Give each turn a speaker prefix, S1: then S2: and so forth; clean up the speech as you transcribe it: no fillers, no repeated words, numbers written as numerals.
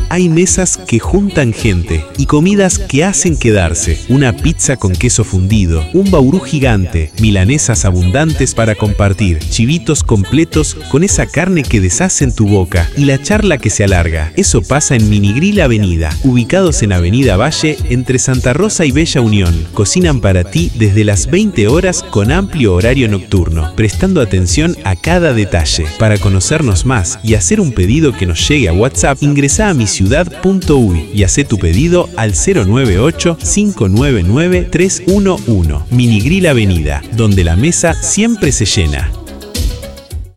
S1: Hay mesas que juntan gente y comidas que hacen quedarse. Una pizza con queso fundido, un baurú gigante, milanesas abundantes para compartir, chivitos completos con esa carne que deshace en tu boca y la charla que se alarga. Eso pasa en Minigrill Avenida, ubicados en Avenida Valle, entre Santa Rosa y Bella Unión. Cocinan para ti desde las 20 horas con amplio horario nocturno, prestando atención a cada detalle. Para conocernos más y hacer un pedido que nos llegue a WhatsApp, ingresa a miciudad.uy y haz tu pedido al 098-599-311. Minigrill Avenida, donde la mesa siempre se llena.